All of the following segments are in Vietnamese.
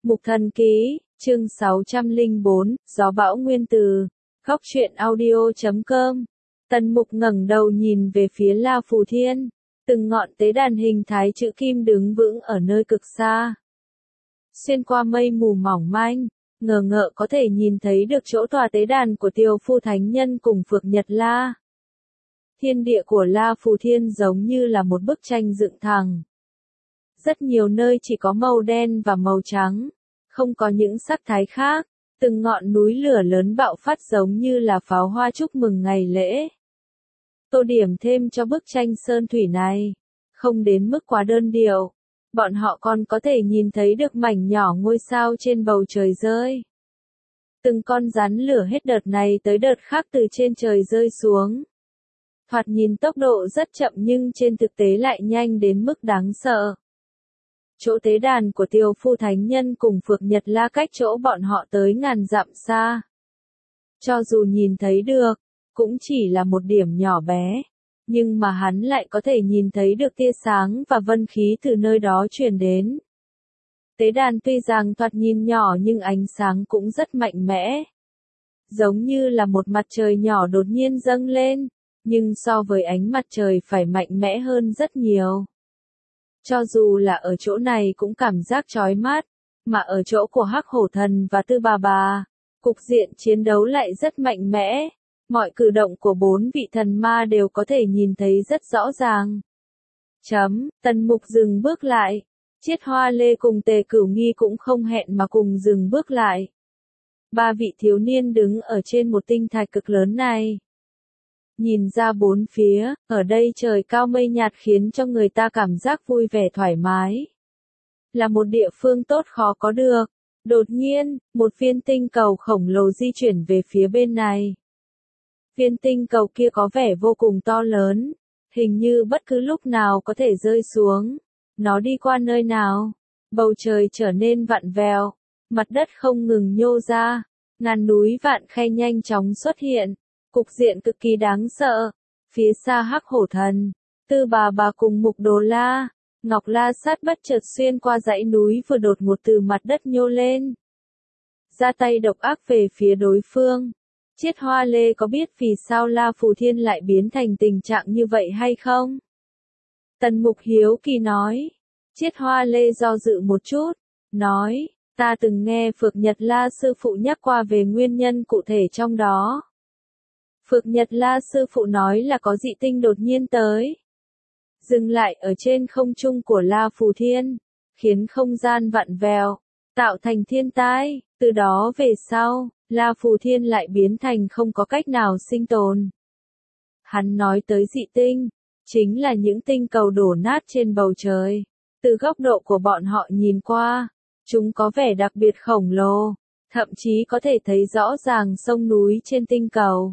Mục Thần Ký, chương 604, Gió Bão Nguyên Từ, Góc truyện audio.com. Tần Mục ngẩng đầu nhìn về phía La Phù Thiên, từng ngọn tế đàn hình thái chữ kim đứng vững ở nơi cực xa. Xuyên qua mây mù mỏng manh, ngờ ngợ có thể nhìn thấy được chỗ tòa tế đàn của Tiều Phu Thánh Nhân cùng Phược Nhật La. Thiên địa của La Phù Thiên giống như là một bức tranh dựng thẳng. Rất nhiều nơi chỉ có màu đen và màu trắng, không có những sắc thái khác, từng ngọn núi lửa lớn bạo phát giống như là pháo hoa chúc mừng ngày lễ. Tô điểm thêm cho bức tranh sơn thủy này, không đến mức quá đơn điệu, bọn họ còn có thể nhìn thấy được mảnh nhỏ ngôi sao trên bầu trời rơi. Từng con rắn lửa hết đợt này tới đợt khác từ trên trời rơi xuống. Thoạt nhìn tốc độ rất chậm nhưng trên thực tế lại nhanh đến mức đáng sợ. Chỗ tế đàn của Tiều Phu Thánh Nhân cùng Phược Nhật La cách chỗ bọn họ tới ngàn dặm xa. Cho dù nhìn thấy được, cũng chỉ là một điểm nhỏ bé, nhưng mà hắn lại có thể nhìn thấy được tia sáng và vân khí từ nơi đó truyền đến. Tế đàn tuy rằng thoạt nhìn nhỏ nhưng ánh sáng cũng rất mạnh mẽ. Giống như là một mặt trời nhỏ đột nhiên dâng lên, nhưng so với ánh mặt trời phải mạnh mẽ hơn rất nhiều. Cho dù là ở chỗ này cũng cảm giác chói mắt, mà ở chỗ của Hắc Hổ Thần và Tư Bà Bà, cục diện chiến đấu lại rất mạnh mẽ, mọi cử động của bốn vị thần ma đều có thể nhìn thấy rất rõ ràng. Tần Mục dừng bước lại, Chiết Hoa Lê cùng Tề Cửu Nghi cũng không hẹn mà cùng dừng bước lại. Ba vị thiếu niên đứng ở trên một tinh thạch cực lớn này. Nhìn ra bốn phía, ở đây trời cao mây nhạt khiến cho người ta cảm giác vui vẻ thoải mái. Là một địa phương tốt khó có được. Đột nhiên, một viên tinh cầu khổng lồ di chuyển về phía bên này. Viên tinh cầu kia có vẻ vô cùng to lớn, hình như bất cứ lúc nào có thể rơi xuống. Nó đi qua nơi nào? Bầu trời trở nên vặn vẹo, mặt đất không ngừng nhô ra, ngàn núi vạn khe nhanh chóng xuất hiện. Cục diện cực kỳ đáng sợ. Phía xa Hắc Hổ Thần, Tư Bà Bà cùng Mục Đồ La, Ngọc La Sát bất chợt xuyên qua dãy núi vừa đột ngột từ mặt đất nhô lên. Ra tay độc ác về phía đối phương. Chiết Hoa Lê có biết vì sao La Phù Thiên lại biến thành tình trạng như vậy hay không? Tần Mục hiếu kỳ nói. Chiết Hoa Lê do dự một chút, nói, ta từng nghe Phược Nhật La sư phụ nhắc qua về nguyên nhân cụ thể trong đó. Phược Nhật La sư phụ nói là có dị tinh đột nhiên tới. Dừng lại ở trên không trung của La Phù Thiên, khiến không gian vặn vẹo, tạo thành thiên tai, từ đó về sau, La Phù Thiên lại biến thành không có cách nào sinh tồn. Hắn nói tới dị tinh, chính là những tinh cầu đổ nát trên bầu trời. Từ góc độ của bọn họ nhìn qua, chúng có vẻ đặc biệt khổng lồ, thậm chí có thể thấy rõ ràng sông núi trên tinh cầu.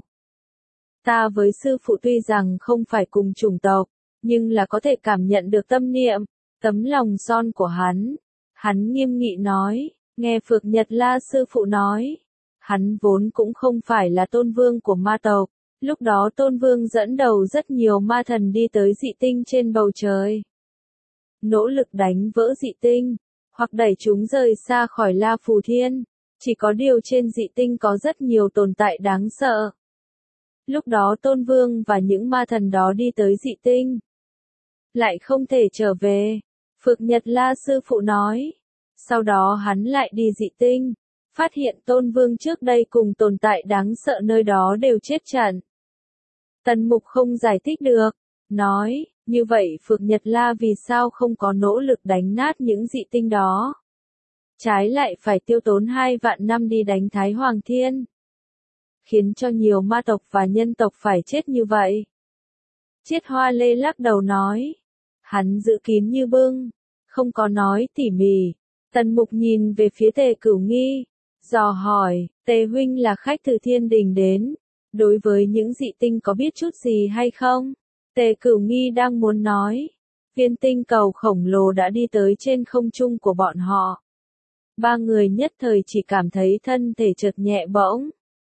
Ta với sư phụ tuy rằng không phải cùng chủng tộc, nhưng là có thể cảm nhận được tâm niệm, tấm lòng son của hắn. Hắn nghiêm nghị nói, nghe Phược Nhật La sư phụ nói, hắn vốn cũng không phải là tôn vương của ma tộc, lúc đó tôn vương dẫn đầu rất nhiều ma thần đi tới dị tinh trên bầu trời. Nỗ lực đánh vỡ dị tinh, hoặc đẩy chúng rời xa khỏi La Phù Thiên, chỉ có điều trên dị tinh có rất nhiều tồn tại đáng sợ. Lúc đó Tôn Vương và những ma thần đó đi tới dị tinh, lại không thể trở về. Phược Nhật La sư phụ nói. Sau đó hắn lại đi dị tinh, phát hiện Tôn Vương trước đây cùng tồn tại đáng sợ nơi đó đều chết trận. Tần Mục không giải thích được, nói, như vậy Phược Nhật La vì sao không có nỗ lực đánh nát những dị tinh đó? Trái lại phải tiêu tốn 2 vạn năm đi đánh Thái Hoàng Thiên, khiến cho nhiều ma tộc và nhân tộc phải chết như vậy. Chiết Hoa Lê lắc đầu nói. Hắn giữ kín như bưng, không có nói tỉ mỉ. Tần Mục nhìn về phía Tề Cửu Nghi, dò hỏi, Tề huynh là khách từ thiên đình đến, đối với những dị tinh có biết chút gì hay không? Tề Cửu Nghi đang muốn nói, viên tinh cầu khổng lồ đã đi tới trên không trung của bọn họ. Ba người nhất thời chỉ cảm thấy thân thể chợt nhẹ bỗng.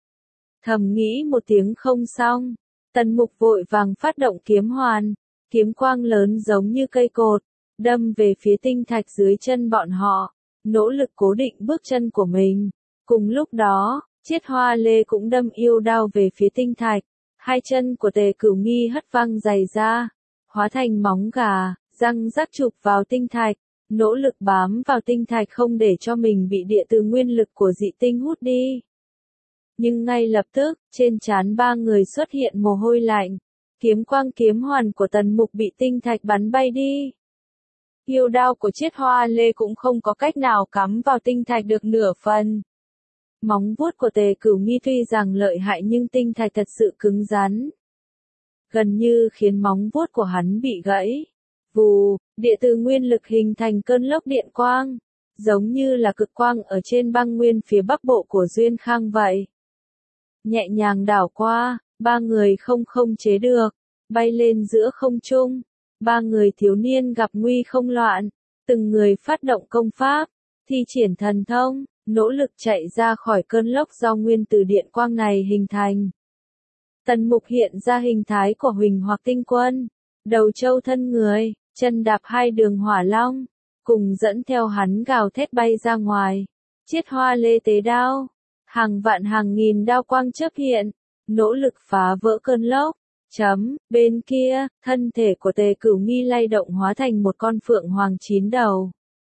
Thầm nghĩ một tiếng không xong, Tần Mục vội vàng phát động kiếm hoàn, kiếm quang lớn giống như cây cột, đâm về phía tinh thạch dưới chân bọn họ. nỗ lực cố định bước chân của mình. Cùng lúc đó, Chiết Hoa Lê cũng đâm yêu đao về phía tinh thạch. Hai chân của Tề Cửu Nghi hất văng giày ra, hóa thành móng gà, răng rắc chụp vào tinh thạch, nỗ lực bám vào tinh thạch không để cho mình bị địa từ nguyên lực của dị tinh hút đi. Nhưng ngay lập tức, trên trán ba người xuất hiện mồ hôi lạnh, kiếm quang kiếm hoàn của Tần Mục bị tinh thạch bắn bay đi. Yêu đao của Chiết Hoa Lê cũng không có cách nào cắm vào tinh thạch được nửa phần. Móng vuốt của Tề Cửu Nghi tuy rằng lợi hại nhưng tinh thạch thật sự cứng rắn, gần như khiến móng vuốt của hắn bị gãy. Vù, địa từ nguyên lực hình thành cơn lốc điện quang, giống như là cực quang ở trên băng nguyên phía bắc bộ của Duyên Khang vậy. Nhẹ nhàng đảo qua, ba người không chế được, bay lên giữa không trung. Ba người thiếu niên gặp nguy không loạn, từng người phát động công pháp, thi triển thần thông, nỗ lực chạy ra khỏi cơn lốc do nguyên tử điện quang này hình thành. Tần Mục hiện ra hình thái của Huỳnh Hoặc Tinh Quân, đầu trâu thân người, chân đạp hai đường hỏa long, cùng dẫn theo hắn gào thét bay ra ngoài. Chiết Hoa Lê tế đao, hàng vạn hàng nghìn đao quang chớp hiện, nỗ lực phá vỡ cơn lốc. Bên kia, thân thể của Tề Cửu Nghi lay động hóa thành một con phượng hoàng 9 đầu.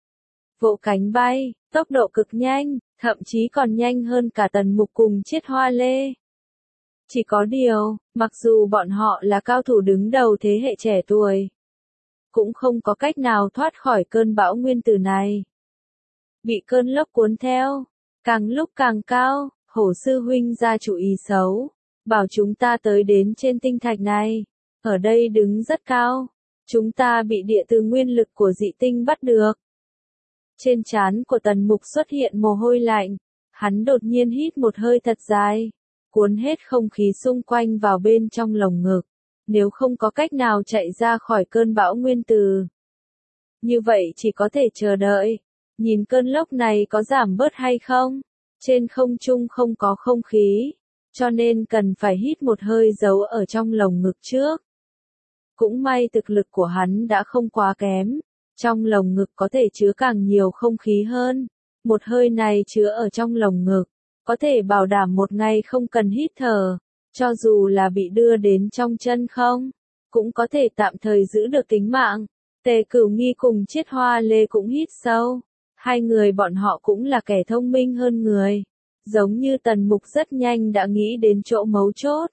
Vỗ cánh bay, tốc độ cực nhanh, thậm chí còn nhanh hơn cả Tần Mục cùng Chiết Hoa Lê. Chỉ có điều, mặc dù bọn họ là cao thủ đứng đầu thế hệ trẻ tuổi, cũng không có cách nào thoát khỏi cơn bão nguyên tử này. Bị cơn lốc cuốn theo, càng lúc càng cao, Hổ sư huynh ra chủ ý xấu, bảo chúng ta tới đến trên tinh thạch này, ở đây đứng rất cao, chúng ta bị địa từ nguyên lực của dị tinh bắt được. Trên trán của Tần Mục xuất hiện mồ hôi lạnh, hắn đột nhiên hít một hơi thật dài, cuốn hết không khí xung quanh vào bên trong lồng ngực, nếu không có cách nào chạy ra khỏi cơn bão nguyên tử. Như vậy chỉ có thể chờ đợi, nhìn cơn lốc này có giảm bớt hay không, trên không trung không có không khí, cho nên cần phải hít một hơi giấu ở trong lồng ngực trước. Cũng may thực lực của hắn đã không quá kém, trong lồng ngực có thể chứa càng nhiều không khí hơn, một hơi này chứa ở trong lồng ngực, có thể bảo đảm một ngày không cần hít thở, cho dù là bị đưa đến trong chân không, cũng có thể tạm thời giữ được tính mạng. Tề Cửu Nghi cùng Chiết Hoa Lê cũng hít sâu, hai người bọn họ cũng là kẻ thông minh hơn người, giống như Tần Mục rất nhanh đã nghĩ đến chỗ mấu chốt.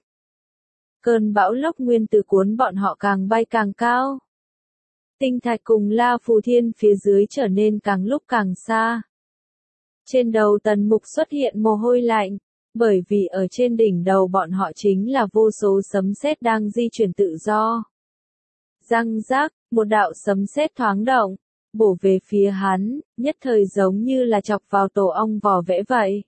Cơn bão lốc nguyên tử cuốn bọn họ càng bay càng cao. Tinh thạch cùng La Phù Thiên phía dưới trở nên càng lúc càng xa. Trên đầu Tần Mục xuất hiện mồ hôi lạnh, bởi vì ở trên đỉnh đầu bọn họ chính là vô số sấm sét đang di chuyển tự do. Răng rác, một đạo sấm sét thoáng động, bổ về phía hắn, nhất thời giống như là chọc vào tổ ong vò vẽ vậy.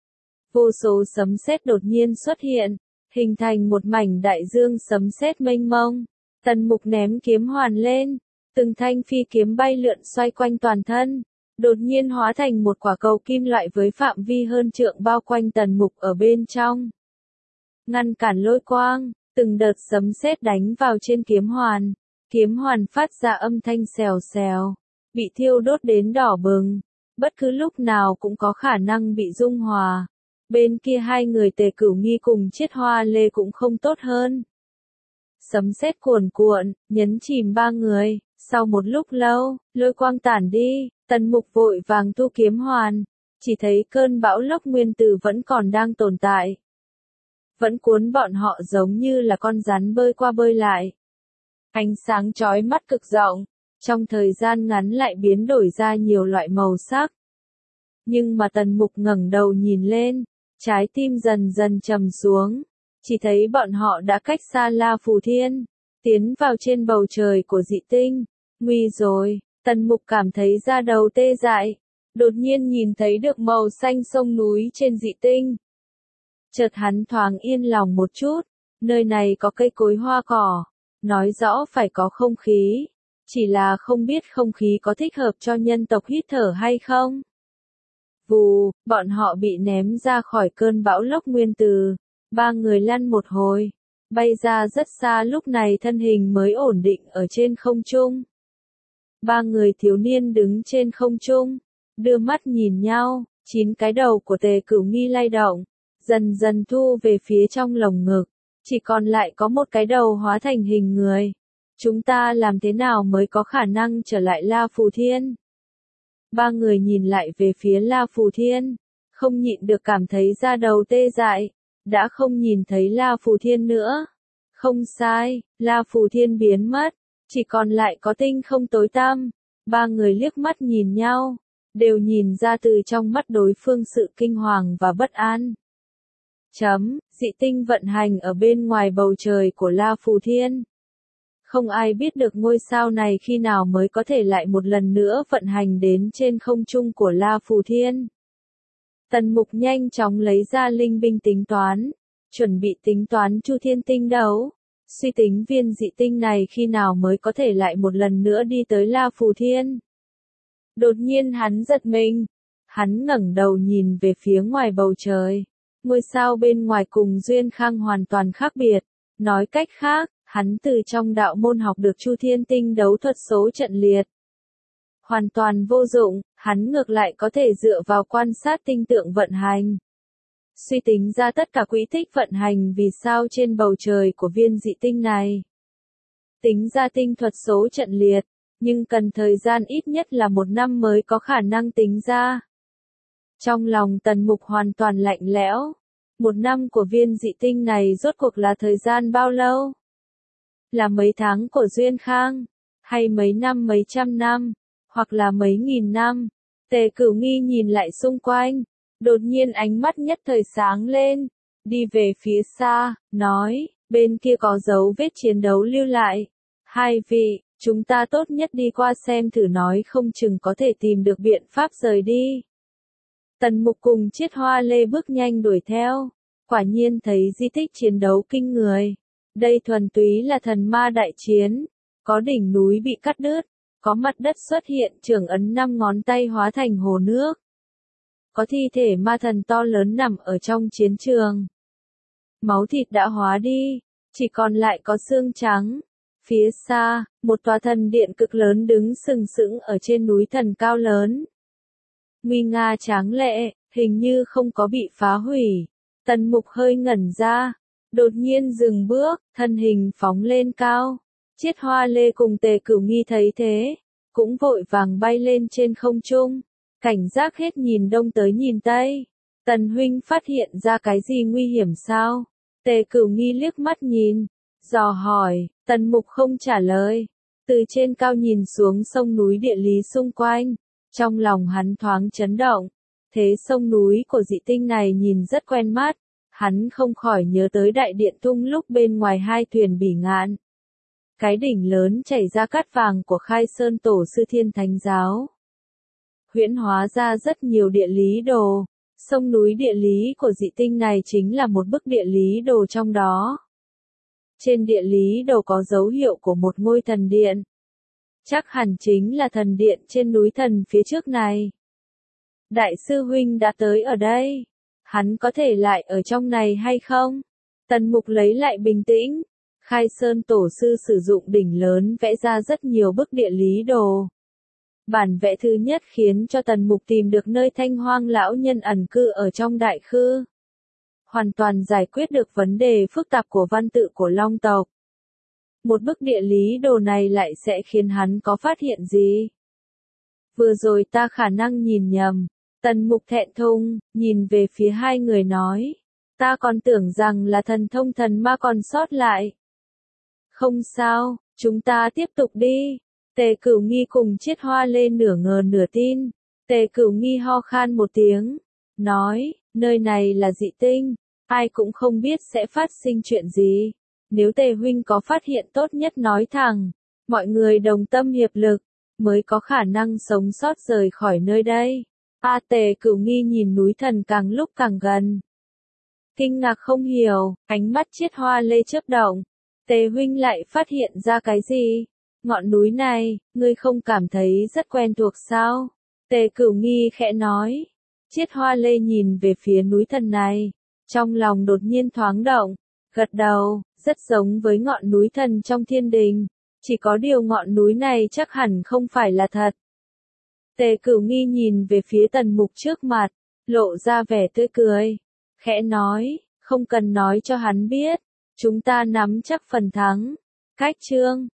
Vô số sấm sét đột nhiên xuất hiện, hình thành một mảnh đại dương sấm sét mênh mông. Tần Mục ném kiếm hoàn lên, từng thanh phi kiếm bay lượn xoay quanh toàn thân, đột nhiên hóa thành một quả cầu kim loại với phạm vi hơn trượng bao quanh Tần Mục ở bên trong. Ngăn cản lôi quang, từng đợt sấm sét đánh vào trên kiếm hoàn phát ra âm thanh xèo xèo, bị thiêu đốt đến đỏ bừng, bất cứ lúc nào cũng có khả năng bị dung hòa. Bên kia hai người Tề Cửu Nghi cùng Chiết Hoa Lê cũng không tốt hơn. Sấm sét cuồn cuộn, nhấn chìm ba người, sau một lúc lâu, lôi quang tản đi, Tần Mục vội vàng thu kiếm hoàn, chỉ thấy cơn bão lốc nguyên tử vẫn còn đang tồn tại. Vẫn cuốn bọn họ giống như là con rắn bơi qua bơi lại. Ánh sáng chói mắt cực rộng, trong thời gian ngắn lại biến đổi ra nhiều loại màu sắc. Nhưng mà Tần Mục ngẩng đầu nhìn lên, trái tim dần dần trầm xuống, chỉ thấy bọn họ đã cách xa La Phù Thiên, tiến vào trên bầu trời của dị tinh. Nguy rồi, Tần Mục cảm thấy da đầu tê dại, đột nhiên nhìn thấy được màu xanh sông núi trên dị tinh. Chợt hắn thoáng yên lòng một chút, nơi này có cây cối hoa cỏ, nói rõ phải có không khí, chỉ là không biết không khí có thích hợp cho nhân tộc hít thở hay không. Vù, bọn họ bị ném ra khỏi cơn bão lốc nguyên tử, ba người lăn một hồi, bay ra rất xa, lúc này thân hình mới ổn định ở trên không trung. Ba người thiếu niên đứng trên không trung, đưa mắt nhìn nhau, 9 cái đầu của Tề Cửu Nghi lay động, dần dần thu về phía trong lồng ngực, chỉ còn lại có một cái đầu hóa thành hình người. Chúng ta làm thế nào mới có khả năng trở lại La Phù Thiên? Ba người nhìn lại về phía La Phù Thiên, không nhịn được cảm thấy da đầu tê dại, đã không nhìn thấy La Phù Thiên nữa. Không sai, La Phù Thiên biến mất, chỉ còn lại có tinh không tối tăm. Ba người liếc mắt nhìn nhau, đều nhìn ra từ trong mắt đối phương sự kinh hoàng và bất an. Dị tinh vận hành ở bên ngoài bầu trời của La Phù Thiên. Không ai biết được ngôi sao này khi nào mới có thể lại một lần nữa vận hành đến trên không trung của La Phù Thiên. Tần Mục nhanh chóng lấy ra linh binh tính toán, chuẩn bị tính toán Chu Thiên tinh đấu, suy tính viên dị tinh này khi nào mới có thể lại một lần nữa đi tới La Phù Thiên. Đột nhiên hắn giật mình, hắn ngẩng đầu nhìn về phía ngoài bầu trời, ngôi sao bên ngoài cùng Duyên Khang hoàn toàn khác biệt, nói cách khác, hắn từ trong đạo môn học được Chu Thiên tinh đấu thuật số trận liệt. Hoàn toàn vô dụng, hắn ngược lại có thể dựa vào quan sát tinh tượng vận hành, suy tính ra tất cả quỹ tích vận hành vì sao trên bầu trời của viên dị tinh này. Tính ra tinh thuật số trận liệt, nhưng cần thời gian ít nhất là 1 năm mới có khả năng tính ra. Trong lòng Tần Mục hoàn toàn lạnh lẽo. 1 năm của viên dị tinh này rốt cuộc là thời gian bao lâu? Là mấy tháng của Duyên Khang? Hay mấy năm mấy trăm năm? Hoặc là mấy nghìn năm? Tề Cửu Nghi nhìn lại xung quanh, đột nhiên ánh mắt nhất thời sáng lên, đi về phía xa, nói, bên kia có dấu vết chiến đấu lưu lại. Hai vị, chúng ta tốt nhất đi qua xem thử, nói không chừng có thể tìm được biện pháp rời đi. Tần Mục cùng Chiết Hoa Lê bước nhanh đuổi theo, quả nhiên thấy di tích chiến đấu kinh người. Đây thuần túy là thần ma đại chiến, có đỉnh núi bị cắt đứt, có mặt đất xuất hiện trưởng ấn 5 ngón tay hóa thành hồ nước. Có thi thể ma thần to lớn nằm ở trong chiến trường. Máu thịt đã hóa đi, chỉ còn lại có xương trắng. Phía xa, một tòa thần điện cực lớn đứng sừng sững ở trên núi thần cao lớn. Nguy nga tráng lệ, hình như không có bị phá hủy. Tần Mục hơi ngẩn ra, đột nhiên dừng bước, thân hình phóng lên cao. Chiết Hoa Lê cùng Tề Cửu Nghi thấy thế, cũng vội vàng bay lên trên không trung, cảnh giác hết nhìn đông tới nhìn tây. Tần huynh phát hiện ra cái gì nguy hiểm sao? Tề Cửu Nghi liếc mắt nhìn, dò hỏi. Tần Mục không trả lời, từ trên cao nhìn xuống sông núi địa lý xung quanh, trong lòng hắn thoáng chấn động. Thế sông núi của dị tinh này nhìn rất quen mắt, hắn không khỏi nhớ tới đại điện tung lúc bên ngoài 2 thuyền bỉ ngạn. Cái đỉnh lớn chảy ra cát vàng của Khai Sơn Tổ sư Thiên Thánh Giáo. Huyễn hóa ra rất nhiều địa lý đồ, sông núi địa lý của dị tinh này chính là một bức địa lý đồ trong đó. Trên địa lý đồ có dấu hiệu của một ngôi thần điện. Chắc hẳn chính là thần điện trên núi thần phía trước này. Đại sư huynh đã tới ở đây. Hắn có thể lại ở trong này hay không? Tần Mục lấy lại bình tĩnh. Khai Sơn Tổ sư sử dụng đỉnh lớn vẽ ra rất nhiều bức địa lý đồ. Bản vẽ thứ nhất khiến cho Tần Mục tìm được nơi Thanh Hoang lão nhân ẩn cư ở trong đại khư. Hoàn toàn giải quyết được vấn đề phức tạp của văn tự của Long tộc. Một bức địa lý đồ này lại sẽ khiến hắn có phát hiện gì? Vừa rồi ta khả năng nhìn nhầm. Tần Mục thẹn thùng, nhìn về phía 2 người nói. Ta còn tưởng rằng là thần thông thần ma còn sót lại. Không sao, chúng ta tiếp tục đi. Tề Cửu Nghi cùng Chiết Hoa Lê nửa ngờ nửa tin. Tề Cửu Nghi ho khan một tiếng, nói, nơi này là dị tinh, ai cũng không biết sẽ phát sinh chuyện gì. Nếu Tề huynh có phát hiện tốt nhất nói thẳng, mọi người đồng tâm hiệp lực, mới có khả năng sống sót rời khỏi nơi đây. Tề Cửu Nghi nhìn núi thần càng lúc càng gần. Kinh ngạc không hiểu, ánh mắt Chiết Hoa Lê chớp động. Tề huynh lại phát hiện ra cái gì? Ngọn núi này, ngươi không cảm thấy rất quen thuộc sao? Tề Cửu Nghi khẽ nói. Chiết Hoa Lê nhìn về phía núi thần này, trong lòng đột nhiên thoáng động, gật đầu, rất giống với ngọn núi thần trong thiên đình. Chỉ có điều ngọn núi này chắc hẳn không phải là thật. Tề Cửu Nghi nhìn về phía Tần Mục trước mặt, lộ ra vẻ tươi cười, khẽ nói, không cần nói cho hắn biết, chúng ta nắm chắc phần thắng. Cách chương